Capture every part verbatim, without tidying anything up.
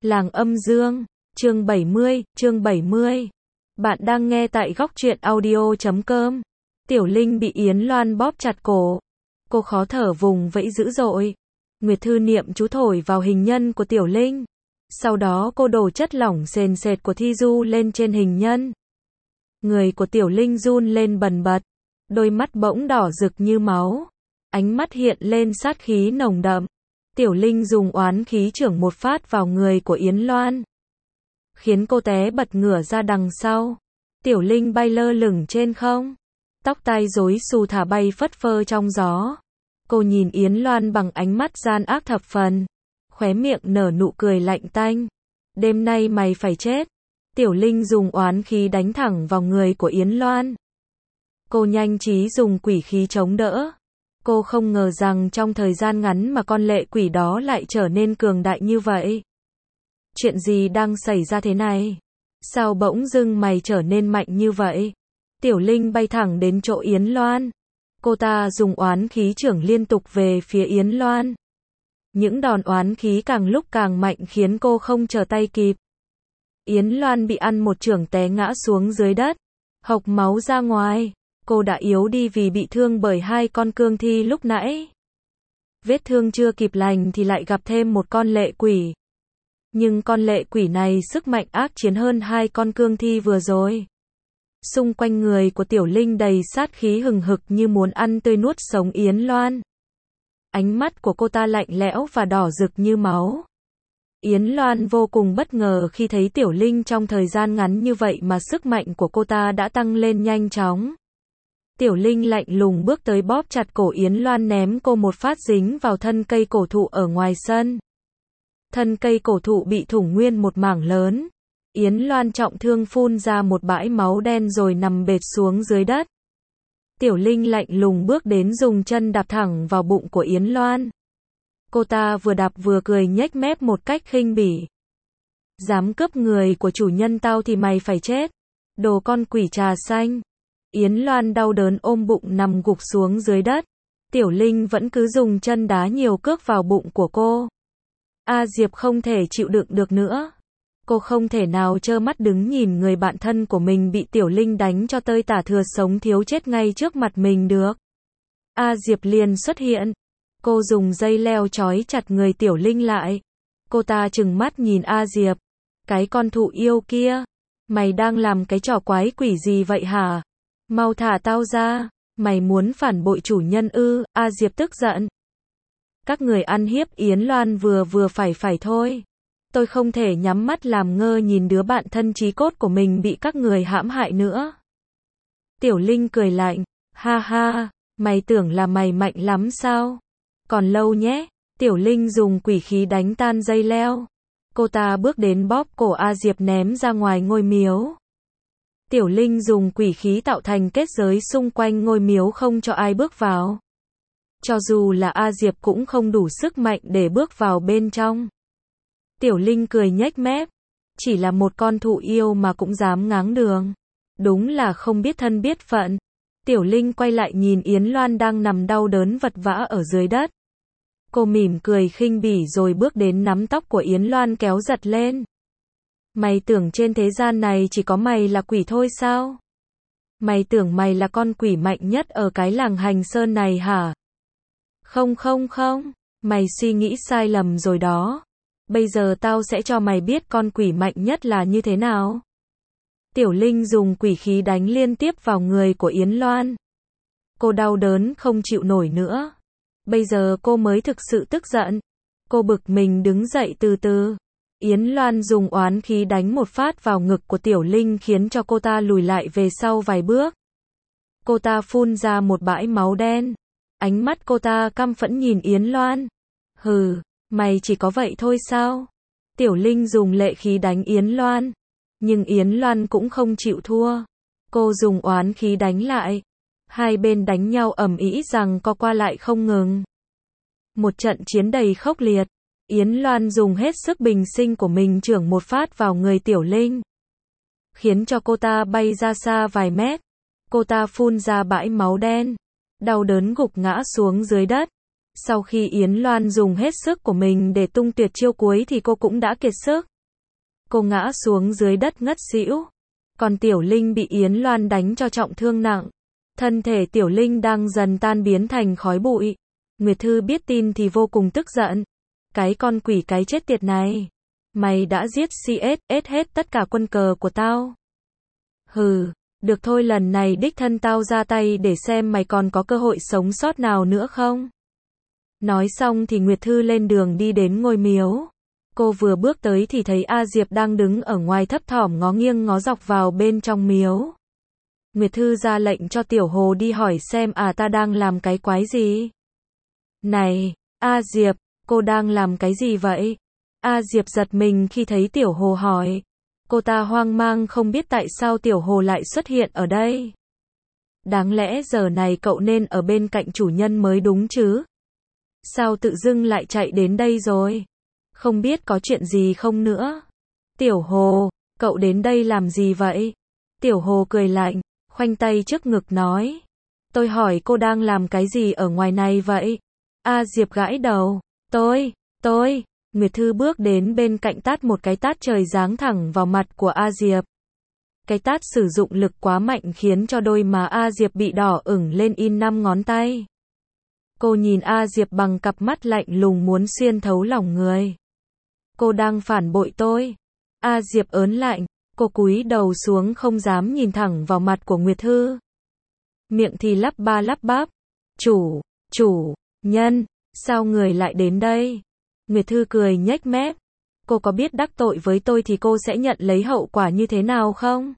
Làng Âm Dương, chương bảy mươi, chương bảy mươi. Bạn đang nghe tại góc truyện audio chấm com. Tiểu Linh bị Yến Loan bóp chặt cổ. Cô khó thở vùng vẫy dữ dội. Nguyệt Thư niệm chú thổi vào hình nhân của Tiểu Linh. Sau đó cô đổ chất lỏng sền sệt của Thi Du lên trên hình nhân. Người của Tiểu Linh run lên bần bật. Đôi mắt bỗng đỏ rực như máu. Ánh mắt hiện lên sát khí nồng đậm. Tiểu Linh dùng oán khí chưởng một phát vào người của Yến Loan, khiến cô té bật ngửa ra đằng sau. Tiểu Linh bay lơ lửng trên không, tóc tai rối xù thả bay phất phơ trong gió. Cô nhìn Yến Loan bằng ánh mắt gian ác thập phần, khóe miệng nở nụ cười lạnh tanh. Đêm nay mày phải chết. Tiểu Linh dùng oán khí đánh thẳng vào người của Yến Loan. Cô nhanh trí dùng quỷ khí chống đỡ. Cô không ngờ rằng trong thời gian ngắn mà con lệ quỷ đó lại trở nên cường đại như vậy. Chuyện gì đang xảy ra thế này? Sao bỗng dưng mày trở nên mạnh như vậy? Tiểu Linh bay thẳng đến chỗ Yến Loan. Cô ta dùng oán khí chưởng liên tục về phía Yến Loan. Những đòn oán khí càng lúc càng mạnh khiến cô không trở tay kịp. Yến Loan bị ăn một chưởng té ngã xuống dưới đất, hộc máu ra ngoài. Cô đã yếu đi vì bị thương bởi hai con cương thi lúc nãy. Vết thương chưa kịp lành thì lại gặp thêm một con lệ quỷ. Nhưng con lệ quỷ này sức mạnh ác chiến hơn hai con cương thi vừa rồi. Xung quanh người của Tiểu Linh đầy sát khí hừng hực như muốn ăn tươi nuốt sống Yến Loan. Ánh mắt của cô ta lạnh lẽo và đỏ rực như máu. Yến Loan vô cùng bất ngờ khi thấy Tiểu Linh trong thời gian ngắn như vậy mà sức mạnh của cô ta đã tăng lên nhanh chóng. Tiểu Linh lạnh lùng bước tới bóp chặt cổ Yến Loan, ném cô một phát dính vào thân cây cổ thụ ở ngoài sân. Thân cây cổ thụ bị thủng nguyên một mảng lớn. Yến Loan trọng thương phun ra một bãi máu đen rồi nằm bệt xuống dưới đất. Tiểu Linh lạnh lùng bước đến dùng chân đạp thẳng vào bụng của Yến Loan. Cô ta vừa đạp vừa cười nhếch mép một cách khinh bỉ. Dám cướp người của chủ nhân tao thì mày phải chết. Đồ con quỷ trà xanh. Yến Loan đau đớn ôm bụng nằm gục xuống dưới đất. Tiểu Linh vẫn cứ dùng chân đá nhiều cước vào bụng của cô. A Diệp không thể chịu đựng được nữa. Cô không thể nào trơ mắt đứng nhìn người bạn thân của mình bị Tiểu Linh đánh cho tơi tả thừa sống thiếu chết ngay trước mặt mình được. A Diệp liền xuất hiện. Cô dùng dây leo trói chặt người Tiểu Linh lại. Cô ta trừng mắt nhìn A Diệp. Cái con thụ yêu kia. Mày đang làm cái trò quái quỷ gì vậy hả? Mau thả tao ra, mày muốn phản bội chủ nhân ư? A Diệp tức giận. Các người ăn hiếp Yến Loan vừa vừa phải phải thôi. Tôi không thể nhắm mắt làm ngơ nhìn đứa bạn thân chí cốt của mình bị các người hãm hại nữa. Tiểu Linh cười lạnh, ha ha, mày tưởng là mày mạnh lắm sao? Còn lâu nhé. Tiểu Linh dùng quỷ khí đánh tan dây leo. Cô ta bước đến bóp cổ A Diệp ném ra ngoài ngôi miếu. Tiểu Linh dùng quỷ khí tạo thành kết giới xung quanh ngôi miếu không cho ai bước vào. Cho dù là A Diệp cũng không đủ sức mạnh để bước vào bên trong. Tiểu Linh cười nhếch mép. Chỉ là một con thụ yêu mà cũng dám ngáng đường. Đúng là không biết thân biết phận. Tiểu Linh quay lại nhìn Yến Loan đang nằm đau đớn vật vã ở dưới đất. Cô mỉm cười khinh bỉ rồi bước đến nắm tóc của Yến Loan kéo giật lên. Mày tưởng trên thế gian này chỉ có mày là quỷ thôi sao? Mày tưởng mày là con quỷ mạnh nhất ở cái làng Hành Sơn này hả? Không không không, mày suy nghĩ sai lầm rồi đó. Bây giờ tao sẽ cho mày biết con quỷ mạnh nhất là như thế nào. Tiểu Linh dùng quỷ khí đánh liên tiếp vào người của Yến Loan. Cô đau đớn không chịu nổi nữa. Bây giờ cô mới thực sự tức giận. Cô bực mình đứng dậy từ từ. Yến Loan dùng oán khí đánh một phát vào ngực của Tiểu Linh khiến cho cô ta lùi lại về sau vài bước. Cô ta phun ra một bãi máu đen. Ánh mắt cô ta căm phẫn nhìn Yến Loan. Hừ, mày chỉ có vậy thôi sao? Tiểu Linh dùng lệ khí đánh Yến Loan. Nhưng Yến Loan cũng không chịu thua. Cô dùng oán khí đánh lại. Hai bên đánh nhau ầm ĩ rằng co qua lại không ngừng. Một trận chiến đầy khốc liệt. Yến Loan dùng hết sức bình sinh của mình chưởng một phát vào người Tiểu Linh, khiến cho cô ta bay ra xa vài mét. Cô ta phun ra bãi máu đen, đau đớn gục ngã xuống dưới đất. Sau khi Yến Loan dùng hết sức của mình để tung tuyệt chiêu cuối thì cô cũng đã kiệt sức. Cô ngã xuống dưới đất ngất xỉu. Còn Tiểu Linh bị Yến Loan đánh cho trọng thương nặng. Thân thể Tiểu Linh đang dần tan biến thành khói bụi. Nguyệt Thư biết tin thì vô cùng tức giận. Cái con quỷ cái chết tiệt này. Mày đã giết xê ét ét hết tất cả quân cờ của tao. Hừ, được thôi, lần này đích thân tao ra tay để xem mày còn có cơ hội sống sót nào nữa không. Nói xong thì Nguyệt Thư lên đường đi đến ngôi miếu. Cô vừa bước tới thì thấy A Diệp đang đứng ở ngoài thấp thỏm ngó nghiêng ngó dọc vào bên trong miếu. Nguyệt Thư ra lệnh cho Tiểu Hồ đi hỏi xem à ta đang làm cái quái gì. Này, A Diệp, cô đang làm cái gì vậy? A Diệp giật mình khi thấy Tiểu Hồ hỏi. Cô ta hoang mang không biết tại sao Tiểu Hồ lại xuất hiện ở đây. Đáng lẽ giờ này cậu nên ở bên cạnh chủ nhân mới đúng chứ? Sao tự dưng lại chạy đến đây rồi? Không biết có chuyện gì không nữa? Tiểu Hồ, cậu đến đây làm gì vậy? Tiểu Hồ cười lạnh, khoanh tay trước ngực nói. Tôi hỏi cô đang làm cái gì ở ngoài này vậy? A Diệp gãi đầu. Tôi, tôi, Nguyệt Thư bước đến bên cạnh tát một cái tát trời giáng thẳng vào mặt của A Diệp. Cái tát sử dụng lực quá mạnh khiến cho đôi má A Diệp bị đỏ ửng lên in năm ngón tay. Cô nhìn A Diệp bằng cặp mắt lạnh lùng muốn xuyên thấu lòng người. Cô đang phản bội tôi. A Diệp ớn lạnh, cô cúi đầu xuống không dám nhìn thẳng vào mặt của Nguyệt Thư. Miệng thì lắp ba lắp bắp. Chủ, chủ, nhân, sao người lại đến đây? Nguyệt Thư cười nhếch mép. Cô có biết đắc tội với tôi thì cô sẽ nhận lấy hậu quả như thế nào không?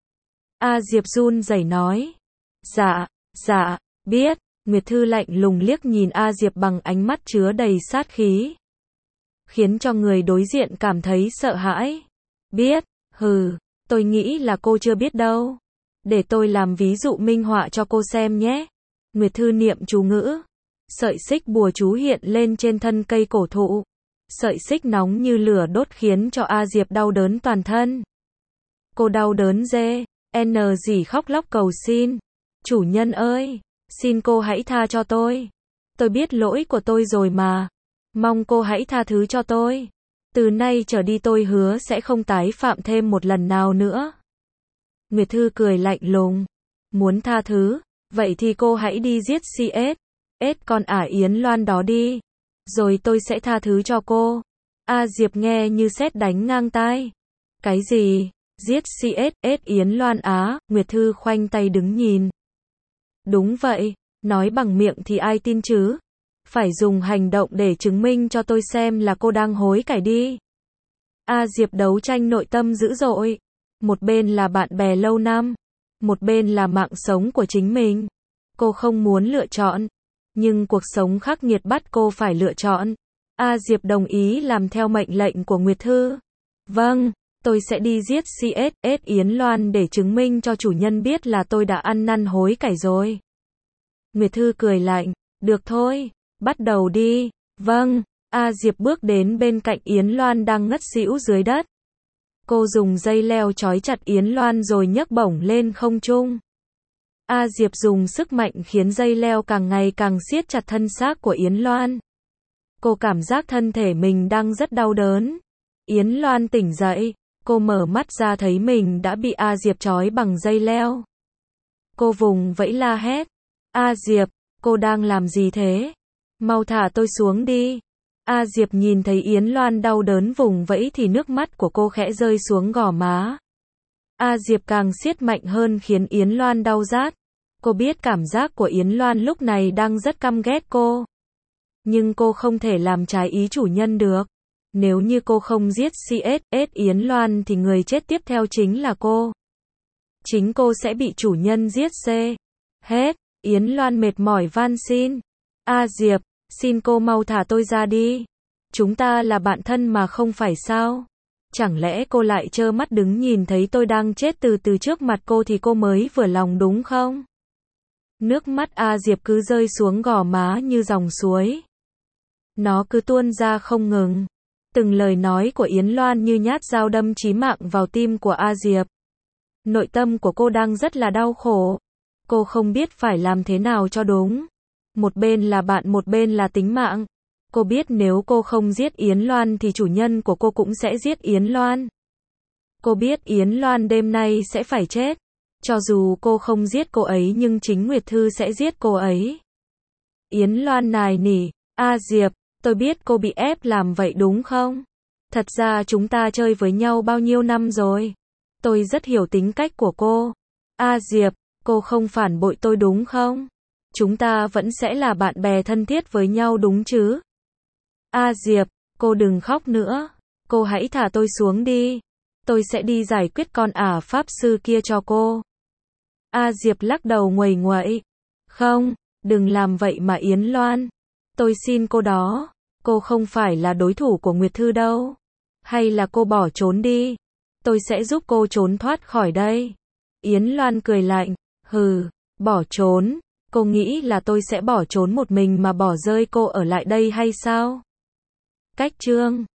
A Diệp run rẩy nói. Dạ, dạ, biết. Nguyệt Thư lạnh lùng liếc nhìn A Diệp bằng ánh mắt chứa đầy sát khí. Khiến cho người đối diện cảm thấy sợ hãi. Biết, hừ, tôi nghĩ là cô chưa biết đâu. Để tôi làm ví dụ minh họa cho cô xem nhé. Nguyệt Thư niệm chú ngữ. Sợi xích bùa chú hiện lên trên thân cây cổ thụ. Sợi xích nóng như lửa đốt khiến cho A Diệp đau đớn toàn thân. Cô đau đớn dê, n dỉ khóc lóc cầu xin. Chủ nhân ơi, xin cô hãy tha cho tôi. Tôi biết lỗi của tôi rồi mà. Mong cô hãy tha thứ cho tôi. Từ nay trở đi tôi hứa sẽ không tái phạm thêm một lần nào nữa. Nguyệt Thư cười lạnh lùng. Muốn tha thứ, vậy thì cô hãy đi giết xê ét ét con ả Yến Loan đó đi. Rồi tôi sẽ tha thứ cho cô. A Diệp nghe như sét đánh ngang tai. Cái gì? Giết xê ét ét Yến Loan á? Nguyệt Thư khoanh tay đứng nhìn. Đúng vậy, nói bằng miệng thì ai tin chứ? Phải dùng hành động để chứng minh cho tôi xem là cô đang hối cải đi. A Diệp đấu tranh nội tâm dữ dội. Một bên là bạn bè lâu năm, một bên là mạng sống của chính mình. Cô không muốn lựa chọn, nhưng cuộc sống khắc nghiệt bắt cô phải lựa chọn. A Diệp đồng ý làm theo mệnh lệnh của Nguyệt Thư. Vâng, tôi sẽ đi giết xê ét ét Yến Loan để chứng minh cho chủ nhân biết là tôi đã ăn năn hối cải rồi. Nguyệt Thư cười lạnh. Được thôi, bắt đầu đi. Vâng. A Diệp bước đến bên cạnh Yến Loan đang ngất xỉu dưới đất. Cô dùng dây leo trói chặt Yến Loan rồi nhấc bổng lên không trung. A Diệp dùng sức mạnh khiến dây leo càng ngày càng siết chặt thân xác của Yến Loan. Cô cảm giác thân thể mình đang rất đau đớn. Yến Loan tỉnh dậy, cô mở mắt ra thấy mình đã bị A Diệp trói bằng dây leo. Cô vùng vẫy la hét. A Diệp, cô đang làm gì thế? Mau thả tôi xuống đi. A Diệp nhìn thấy Yến Loan đau đớn vùng vẫy thì nước mắt của cô khẽ rơi xuống gò má. A Diệp càng siết mạnh hơn khiến Yến Loan đau rát. Cô biết cảm giác của Yến Loan lúc này đang rất căm ghét cô. Nhưng cô không thể làm trái ý chủ nhân được. Nếu như cô không giết xê ét ét Yến Loan thì người chết tiếp theo chính là cô. Chính cô sẽ bị chủ nhân giết xê. Hết. Yến Loan mệt mỏi van xin. A Diệp, xin cô mau thả tôi ra đi. Chúng ta là bạn thân mà không phải sao? Chẳng lẽ cô lại trơ mắt đứng nhìn thấy tôi đang chết từ từ trước mặt cô thì cô mới vừa lòng đúng không? Nước mắt A Diệp cứ rơi xuống gò má như dòng suối. Nó cứ tuôn ra không ngừng. Từng lời nói của Yến Loan như nhát dao đâm chí mạng vào tim của A Diệp. Nội tâm của cô đang rất là đau khổ. Cô không biết phải làm thế nào cho đúng. Một bên là bạn, một bên là tính mạng. Cô biết nếu cô không giết Yến Loan thì chủ nhân của cô cũng sẽ giết Yến Loan. Cô biết Yến Loan đêm nay sẽ phải chết. Cho dù cô không giết cô ấy nhưng chính Nguyệt Thư sẽ giết cô ấy. Yến Loan nài nỉ, A Diệp, tôi biết cô bị ép làm vậy đúng không? Thật ra chúng ta chơi với nhau bao nhiêu năm rồi. Tôi rất hiểu tính cách của cô. A Diệp, cô không phản bội tôi đúng không? Chúng ta vẫn sẽ là bạn bè thân thiết với nhau đúng chứ? A Diệp, cô đừng khóc nữa. Cô hãy thả tôi xuống đi. Tôi sẽ đi giải quyết con ả pháp sư kia cho cô. A Diệp lắc đầu nguầy nguậy. Không, đừng làm vậy mà Yến Loan. Tôi xin cô đó. Cô không phải là đối thủ của Nguyệt Thư đâu. Hay là cô bỏ trốn đi. Tôi sẽ giúp cô trốn thoát khỏi đây. Yến Loan cười lạnh. Hừ, bỏ trốn. Cô nghĩ là tôi sẽ bỏ trốn một mình mà bỏ rơi cô ở lại đây hay sao? Cách chương